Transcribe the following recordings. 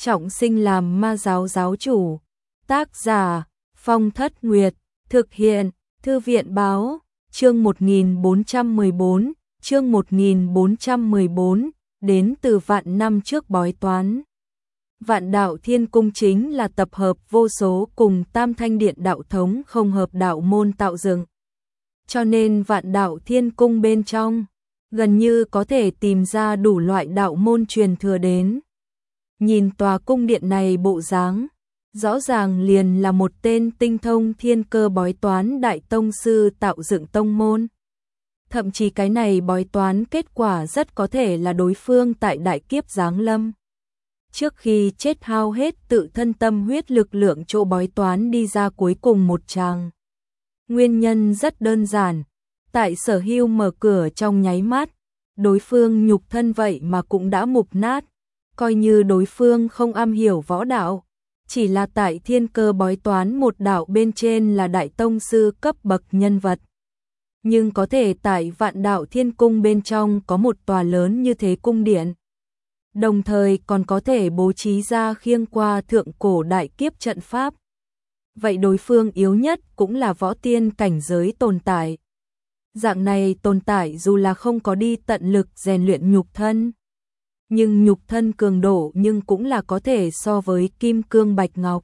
trọng sinh làm ma giáo giáo chủ. Tác giả Phong Thất Nguyệt. Thực hiện Thư viện báo. Chương 1414. Chương 1414. Đến từ vạn năm trước bói toán. Vạn Đạo Thiên Cung chính là tập hợp vô số cùng Tam Thanh Điện đạo thống không hợp đạo môn tạo dựng. Cho nên Vạn Đạo Thiên Cung bên trong gần như có thể tìm ra đủ loại đạo môn truyền thừa đến. Nhìn tòa cung điện này bộ dáng, rõ ràng liền là một tên tinh thông thiên cơ bói toán đại tông sư tạo dựng tông môn. Thậm chí cái này bói toán kết quả rất có thể là đối phương tại đại kiếp giáng lâm. Trước khi chết hao hết tự thân tâm huyết lực lượng chỗ bói toán đi ra cuối cùng một tràng. Nguyên nhân rất đơn giản, tại Sở Hưu mở cửa trong nháy mắt, đối phương nhục thân vậy mà cũng đã mục nát, coi như đối phương không am hiểu võ đạo, chỉ là tại thiên cơ bói toán một đạo bên trên là đại tông sư cấp bậc nhân vật. Nhưng có thể tại Vạn Đạo Thiên Cung bên trong có một tòa lớn như thế cung điện. Đồng thời còn có thể bố trí ra khiêng qua thượng cổ đại kiếp trận pháp. Vậy đối phương yếu nhất cũng là võ tiên cảnh giới tồn tại. Dạng này tồn tại dù là không có đi tận lực rèn luyện nhục thân, nhưng nhục thân cường độ nhưng cũng là có thể so với kim cương bạch ngọc.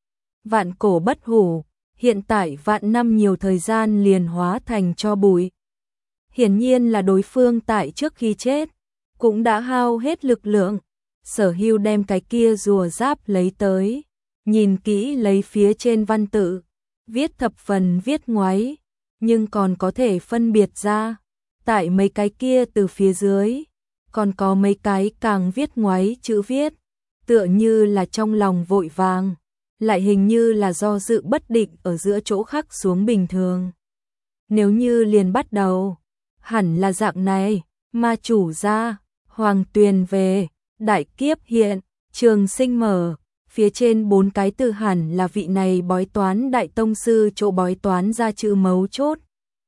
Vạn cổ bất hủ, hiện tại vạn năm nhiều thời gian liền hóa thành tro bụi. Hiển nhiên là đối phương tại trước khi chết cũng đã hao hết lực lượng. Sở Hưu đem cái kia rùa giáp lấy tới, nhìn kỹ lấy phía trên văn tự, viết thập phần viết ngoáy, nhưng còn có thể phân biệt ra, tại mấy cái kia từ phía dưới, còn có mấy cái càng viết ngoáy chữ viết, tựa như là trong lòng vội vàng, lại hình như là do dự bất định ở giữa chỗ khắc xuống bình thường. Nếu như liền bắt đầu, hẳn là dạng này, ma chủ ra, hoàng tuyền về, đại kiếp hiện, trường sinh mở, phía trên 4 cái từ hẳn là vị này bói toán đại tông sư chỗ bói toán ra chữ mấu chốt.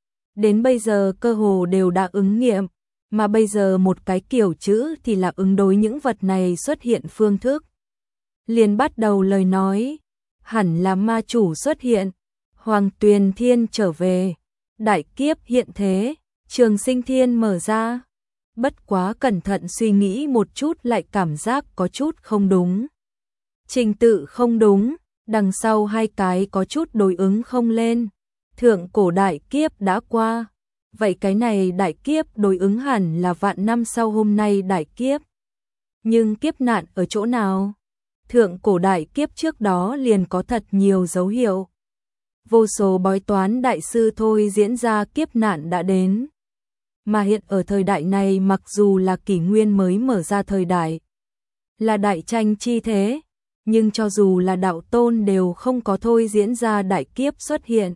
Đến bây giờ cơ hồ đều đã ứng nghiệm, mà bây giờ một cái kiểu chữ thì là ứng đối những vật này xuất hiện phương thức. Liền bắt đầu lời nói, hẳn là ma chủ xuất hiện, hoàng tuyền thiên trở về, đại kiếp hiện thế, trường sinh thiên mở ra. Bất quá cẩn thận suy nghĩ một chút lại cảm giác có chút không đúng. Trình tự không đúng, đằng sau hai cái có chút đối ứng không lên. Thượng cổ đại kiếp đã qua, vậy cái này đại kiếp đối ứng hẳn là vạn năm sau hôm nay đại kiếp. Nhưng kiếp nạn ở chỗ nào? Thượng cổ đại kiếp trước đó liền có thật nhiều dấu hiệu. Vô số bói toán đại sư thôi diễn ra kiếp nạn đã đến. Mà hiện ở thời đại này mặc dù là kỷ nguyên mới mở ra thời đại, là đại tranh chi thế, nhưng cho dù là đạo tôn đều không có thôi diễn ra đại kiếp xuất hiện.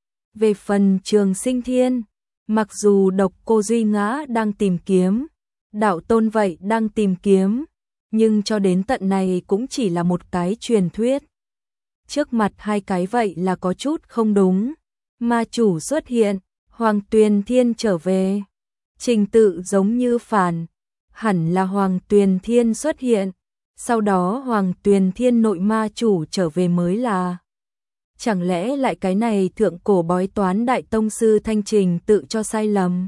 Về phần trường sinh thiên, mặc dù độc cô Duy Ngã đang tìm kiếm, đạo tôn vậy đang tìm kiếm, nhưng cho đến tận này cũng chỉ là một cái truyền thuyết. Trước mặt hai cái vậy là có chút không đúng. Ma chủ xuất hiện, hoàng tuyền thiên trở về. Trình tự giống như phản, hẳn là hoàng tuyền thiên xuất hiện, sau đó hoàng tuyền thiên nội ma chủ trở về mới là. Chẳng lẽ lại cái này thượng cổ bói toán đại tông sư thanh trình tự cho sai lầm?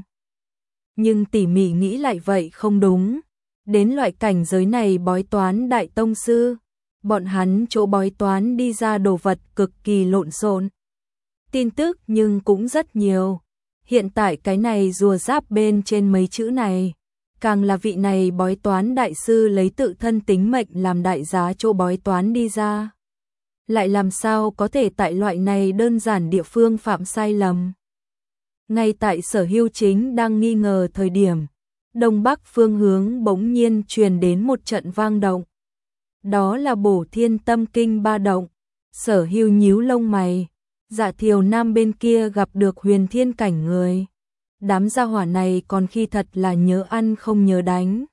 Nhưng tỉ mỉ nghĩ lại vậy không đúng. Đến loại cảnh giới này bói toán đại tông sư, bọn hắn chỗ bói toán đi ra đồ vật cực kỳ lộn xộn. Tin tức nhưng cũng rất nhiều. Hiện tại cái này rùa giáp bên trên mấy chữ này, càng là vị này bói toán đại sư lấy tự thân tính mệnh làm đại giá chỗ bói toán đi ra. Lại làm sao có thể tại loại này đơn giản địa phương phạm sai lầm. Ngay tại Sở Hưu chính đang nghi ngờ thời điểm, đông bắc phương hướng bỗng nhiên truyền đến một trận vang động. Đó là Bổ Thiên Tâm Kinh ba động. Sở Hưu nhíu lông mày. Dạ Thiều Nam bên kia gặp được huyền thiên cảnh người. Đám gia hỏa này còn khi thật là nhớ ăn không nhớ đánh.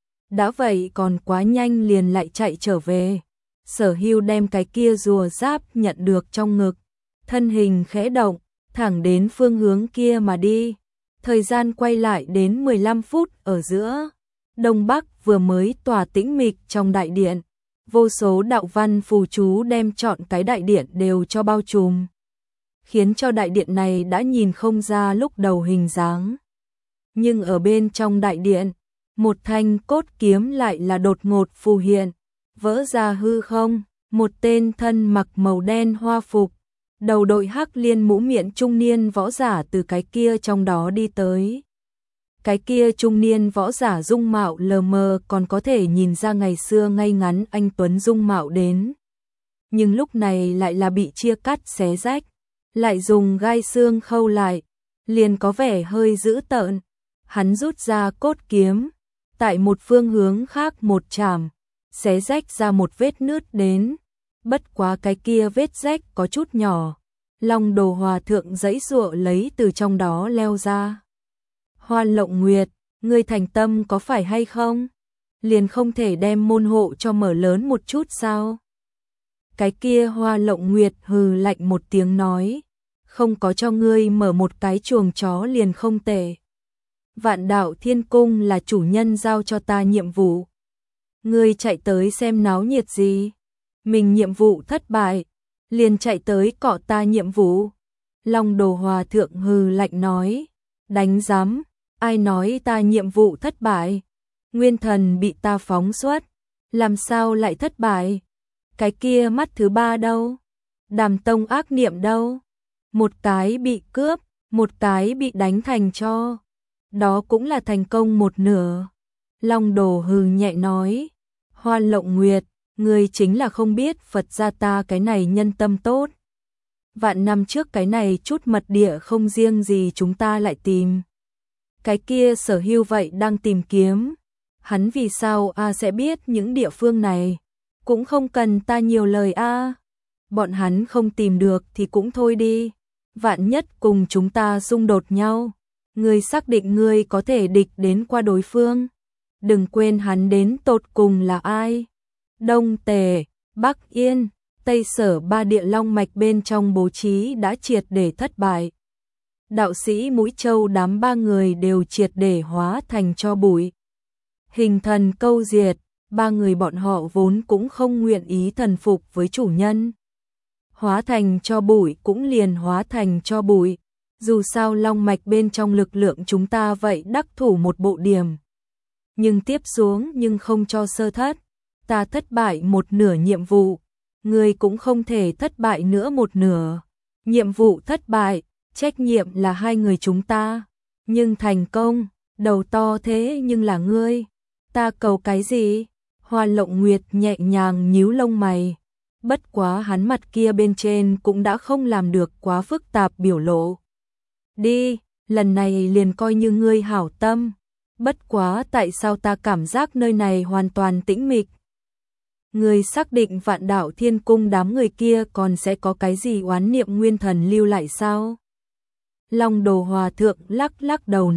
Đã vậy còn quá nhanh liền lại chạy trở về. Sở Hưu đem cái kia rùa giáp nhận được trong ngực. Thân hình khẽ động, thẳng đến phương hướng kia mà đi. Thời gian quay lại đến 15 phút ở giữa. Đông Bắc vừa mới tỏa tĩnh mịch trong đại điện. vô số đạo văn phù chú đem trọn cái đại điện đều cho bao trùm, khiến cho đại điện này đã nhìn không ra lúc đầu hình dáng. Nhưng ở bên trong đại điện, một thanh cốt kiếm lại là đột ngột phù hiện, vỡ ra hư không, một tên thân mặc màu đen hoa phục, đầu đội hắc liên mũ miệng trung niên võ giả từ cái kia trong đó đi tới. Cái kia trung niên võ giả dung mạo lờ mờ còn có thể nhìn ra ngày xưa ngay ngắn anh tuấn dung mạo đến. Nhưng lúc này lại là bị chia cắt xé rách, lại dùng gai xương khâu lại, liền có vẻ hơi dữ tợn. Hắn rút ra cốt kiếm, tại một phương hướng khác một chảm, xé rách ra một vết nứt đến. Bất quá cái kia vết rách có chút nhỏ, Long Đồ Hòa Thượng giãy giụa lấy từ trong đó leo ra. Hoa Lộng Nguyệt, ngươi thành tâm có phải hay không? Liền không thể đem môn hộ cho mở lớn một chút sao? Cái kia Hoa Lộng Nguyệt hừ lạnh một tiếng nói, không có cho ngươi mở một cái chuồng chó liền không tệ. Vạn Đạo Thiên Cung là chủ nhân giao cho ta nhiệm vụ. Ngươi chạy tới xem náo nhiệt gì? Mình nhiệm vụ thất bại, liền chạy tới cọ ta nhiệm vụ. Long Đồ Hòa Thượng hừ lạnh nói, đánh giám, ai nói ta nhiệm vụ thất bại? Nguyên thần bị ta phóng xuất, làm sao lại thất bại? Cái kia mắt thứ ba đâu? Đàm tông ác niệm đâu? Một cái bị cướp, một cái bị đánh thành tro. Đó cũng là thành công một nửa. Long Đồ hừ nhẹ nói, Hoa Lộng Nguyệt, ngươi chính là không biết Phật gia ta cái này nhân tâm tốt. Vạn năm trước cái này chút mật địa không riêng gì chúng ta lại tìm. Cái kia Sở Hưu vậy đang tìm kiếm. Hắn vì sao sẽ biết những địa phương này? Cũng không cần ta nhiều lời Bọn hắn không tìm được thì cũng thôi đi. Vạn nhất cùng chúng ta xung đột nhau. Ngươi xác định ngươi có thể địch đến qua đối phương. Đừng quên hắn đến tột cùng là ai. Đông Tề, Bắc Yên, Tây Sở ba địa long mạch bên trong bố trí đã triệt để thất bại. Đạo sĩ Mũi Châu đám ba người đều triệt để hóa thành tro bụi. Hình thần câu diệt, ba người bọn họ vốn cũng không nguyện ý thần phục với chủ nhân. Hóa thành tro bụi cũng liền hóa thành tro bụi. Dù sao long mạch bên trong lực lượng chúng ta vậy đắc thủ một bộ điểm. Nhưng tiếp xuống nhưng không cho sơ thất. Ta thất bại một nửa nhiệm vụ. Ngươi cũng không thể thất bại nữa một nửa. Nhiệm vụ thất bại, trách nhiệm là hai người chúng ta. Nhưng thành công, đầu to thế nhưng là ngươi. Ta cầu cái gì? Hoa Lộng Nguyệt nhẹ nhàng nhíu lông mày. Bất quá hắn mặt kia bên trên cũng đã không làm được quá phức tạp biểu lộ. Đi, lần này liền coi như ngươi hảo tâm. Bất quá tại sao ta cảm giác nơi này hoàn toàn tĩnh mịch? Ngươi xác định Vạn Đạo Thiên Cung đám người kia còn sẽ có cái gì oán niệm nguyên thần lưu lại sao? Long Đồ Hòa Thượng lắc lắc đầu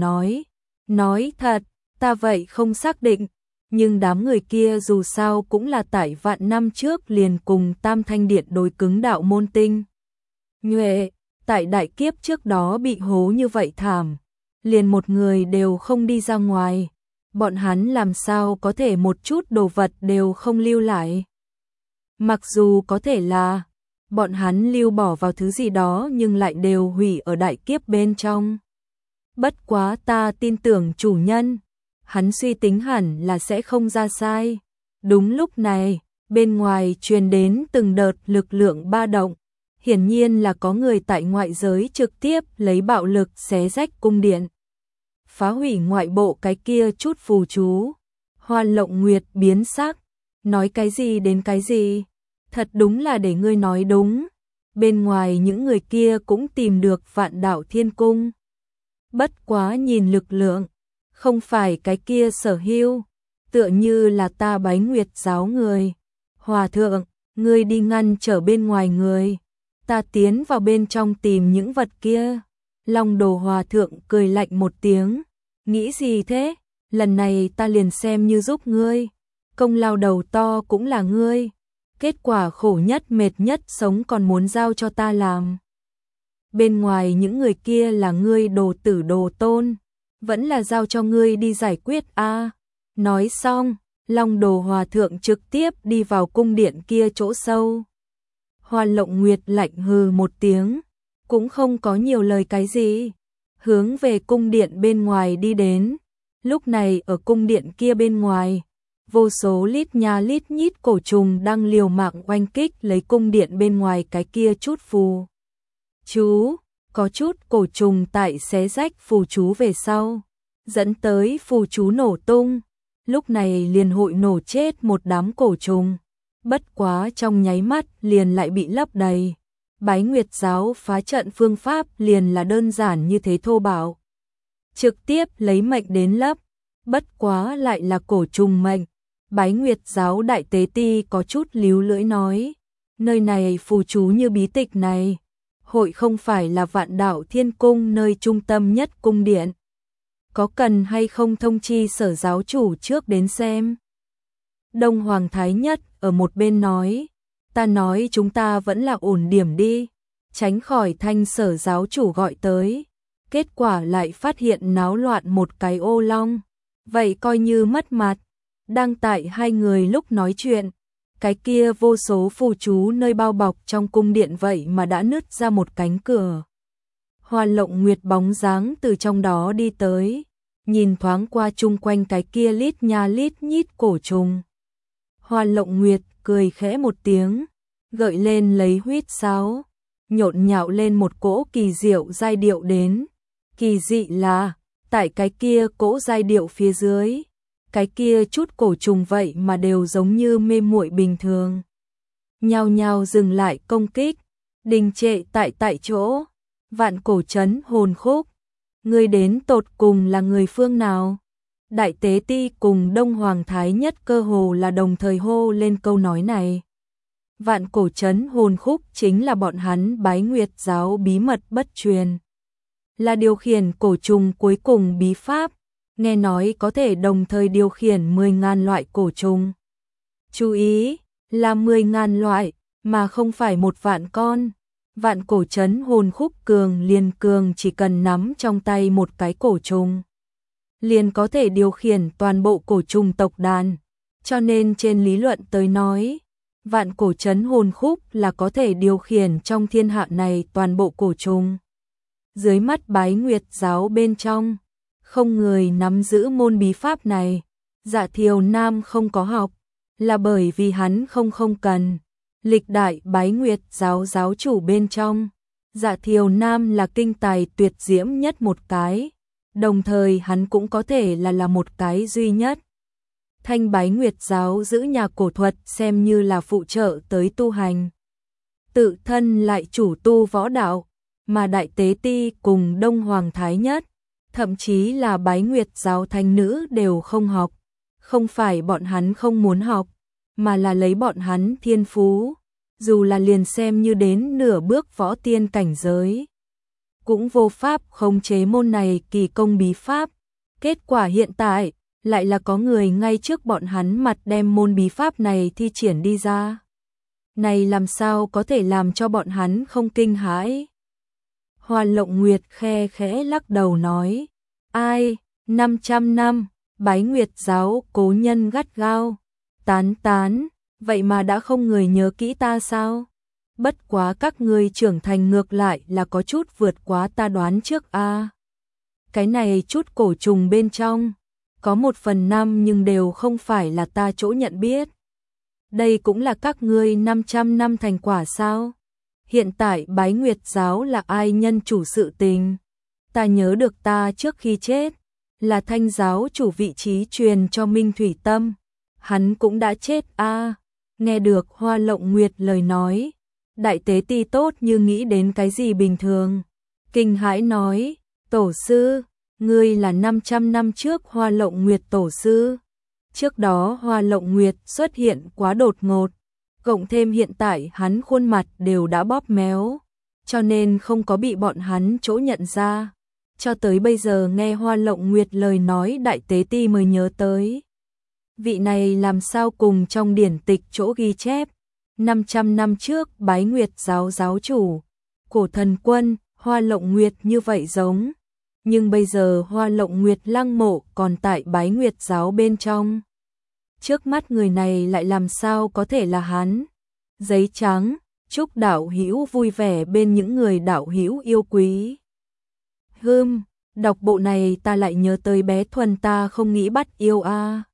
nói thật, ta vậy không xác định, nhưng đám người kia dù sao cũng là tại vạn năm trước liền cùng Tam Thanh Điện đối cứng đạo môn tinh. Nhuệ, tại đại kiếp trước đó bị hố như vậy thảm, liền một người đều không đi ra ngoài, bọn hắn làm sao có thể một chút đồ vật đều không lưu lại. Mặc dù có thể là bọn hắn lưu bỏ vào thứ gì đó nhưng lại đều hủy ở đại kiếp bên trong. Bất quá ta tin tưởng chủ nhân, hắn suy tính hẳn là sẽ không ra sai. Đúng lúc này, bên ngoài truyền đến từng đợt lực lượng ba động, hiển nhiên là có người tại ngoại giới trực tiếp lấy bạo lực xé rách cung điện, phá hủy ngoại bộ cái kia chút phù chú. Hoa Lộng Nguyệt biến sắc, nói cái gì đến cái gì? Thật đúng là để ngươi nói đúng. Bên ngoài những người kia cũng tìm được Vạn Đạo Thiên Cung. Bất quá nhìn lực lượng, không phải cái kia Sở Hưu, tựa như là ta Bái Nguyệt giáo người. Hòa thượng, ngươi đi ngăn trở bên ngoài người, ta tiến vào bên trong tìm những vật kia. Long Đồ Hòa Thượng cười lạnh một tiếng, nghĩ gì thế? Lần này ta liền xem như giúp ngươi, công lao đầu to cũng là ngươi. Kết quả khổ nhất mệt nhất sống còn muốn giao cho ta làm. Bên ngoài những người kia là ngươi đồ tử đồ tôn, vẫn là giao cho ngươi đi giải quyết Nói xong, Long Đồ Hòa Thượng trực tiếp đi vào cung điện kia chỗ sâu. Hoa Lộng Nguyệt lạnh hừ một tiếng, cũng không có nhiều lời cái gì, hướng về cung điện bên ngoài đi đến. Lúc này ở cung điện kia bên ngoài, vô số lít nha lít nhít cổ trùng đang liều mạng oanh kích lấy cung điện bên ngoài cái kia chút phù chú, có chút cổ trùng tại xé rách phù chú về sau, dẫn tới phù chú nổ tung. Lúc này liền hội nổ chết một đám cổ trùng, bất quá trong nháy mắt liền lại bị lấp đầy. Bái Nguyệt giáo phá trận phương pháp liền là đơn giản như thế thô bạo, trực tiếp lấy mệnh đến lấp, bất quá lại là cổ trùng mệnh. Bái Nguyệt giáo đại tế ti có chút líu lưỡi nói, nơi này phù chú như bí tịch này, hội không phải là Vạn Đạo Thiên Cung nơi trung tâm nhất cung điện, có cần hay không thông chi Sở giáo chủ trước đến xem. Đông Hoàng Thái Nhất ở một bên nói, ta nói chúng ta vẫn là ổn điểm đi, tránh khỏi thanh Sở giáo chủ gọi tới, kết quả lại phát hiện náo loạn một cái ô long, vậy coi như mất mặt. Đang tại hai người lúc nói chuyện, cái kia vô số phù chú nơi bao bọc trong cung điện vậy mà đã nứt ra một cánh cửa. Hoa Lộng Nguyệt bóng dáng từ trong đó đi tới, nhìn thoáng qua chung quanh cái kia lít nha lít nhít cổ trùng. Hoa Lộng Nguyệt cười khẽ một tiếng, gợi lên lấy huýt sáo, nhộn nhạo lên một cỗ kỳ diệu giai điệu đến. Kỳ dị là, tại cái kia cỗ giai điệu phía dưới, cái kia chút cổ trùng vậy mà đều giống như mê muội bình thường. Nhao nhao dừng lại công kích, đình trệ tại chỗ. Vạn Cổ Trấn hồn khúc, người đến tột cùng là người phương nào? Đại tế ti cùng Đông Hoàng Thái Nhất cơ hồ là đồng thời hô lên câu nói này. Vạn Cổ Trấn hồn khúc chính là bọn hắn Bái Nguyệt giáo bí mật bất truyền, là điều khiển cổ trùng cuối cùng bí pháp, nghe nói có thể đồng thời điều khiển 10.000 loại cổ trùng. Chú ý, là 10.000 loại, mà không phải 1.000.000 con. Vạn Cổ Trấn hồn khúc cường liền cường chỉ cần nắm trong tay một cái cổ trùng, liền có thể điều khiển toàn bộ cổ trùng tộc đàn. Cho nên trên lý luận tới nói, Vạn Cổ Trấn hồn khúc là có thể điều khiển trong thiên hạ này toàn bộ cổ trùng. Dưới mắt Bái Nguyệt giáo bên trong, không người nắm giữ môn bí pháp này. Dạ Thiều Nam không có học, là bởi vì hắn không cần. Lịch đại Bái Nguyệt giáo giáo chủ bên trong, Dạ Thiều Nam là kinh tài tuyệt diễm nhất một cái, đồng thời hắn cũng có thể là một cái duy nhất. Thanh Bái Nguyệt giáo giữ nhà cổ thuật xem như là phụ trợ tới tu hành, tự thân lại chủ tu võ đạo, mà Đại Tế Ti cùng Đông Hoàng Thái Nhất, thậm chí là Bái Nguyệt giáo thánh nữ đều không học, không phải bọn hắn không muốn học, mà là lấy bọn hắn thiên phú, dù là liền xem như đến nửa bước võ tiên cảnh giới, cũng vô pháp khống chế môn này kỳ công bí pháp. Kết quả hiện tại, lại là có người ngay trước bọn hắn mặt đem môn bí pháp này thi triển đi ra. Này làm sao có thể làm cho bọn hắn không kinh hãi? Hoa Lộng Nguyệt khe khẽ lắc đầu nói, ai, 500 năm, Bái Nguyệt giáo cố nhân gắt gao, tán, vậy mà đã không người nhớ kỹ ta sao? Bất quá các ngươi trưởng thành ngược lại là có chút vượt quá ta đoán trước a. Cái này chút cổ trùng bên trong, có 1/5 nhưng đều không phải là ta chỗ nhận biết. Đây cũng là các ngươi 500 năm thành quả sao? Hiện tại Bái Nguyệt giáo là ai nhân chủ sự tình? Ta nhớ được ta trước khi chết, là Thanh giáo chủ vị trí truyền cho Minh Thủy Tâm, hắn cũng đã chết a. Nghe được Hoa Lộng Nguyệt lời nói, Đại Tế Ti tốt như nghĩ đến cái gì bình thường, kinh hãi nói, tổ sư, ngươi là 500 năm trước Hoa Lộng Nguyệt tổ sư. Trước đó Hoa Lộng Nguyệt xuất hiện quá đột ngột, cộng thêm hiện tại hắn khuôn mặt đều đã bóp méo, cho nên không có bị bọn hắn chỗ nhận ra. Cho tới bây giờ nghe Hoa Lộng Nguyệt lời nói Đại Tế Ti mới nhớ tới. Vị này làm sao cùng trong điển tịch chỗ ghi chép, 500 năm trước Bái Nguyệt giáo giáo chủ, Cổ Thần Quân, Hoa Lộng Nguyệt như vậy giống. Nhưng bây giờ Hoa Lộng Nguyệt lăng mộ còn tại Bái Nguyệt giáo bên trong. trước mắt người này lại làm sao có thể là hắn. Giấy trắng, chúc đạo hữu vui vẻ bên những người đạo hữu yêu quý. Đọc bộ này ta lại nhớ tới bé Thuần ta không nghĩ bắt yêu a.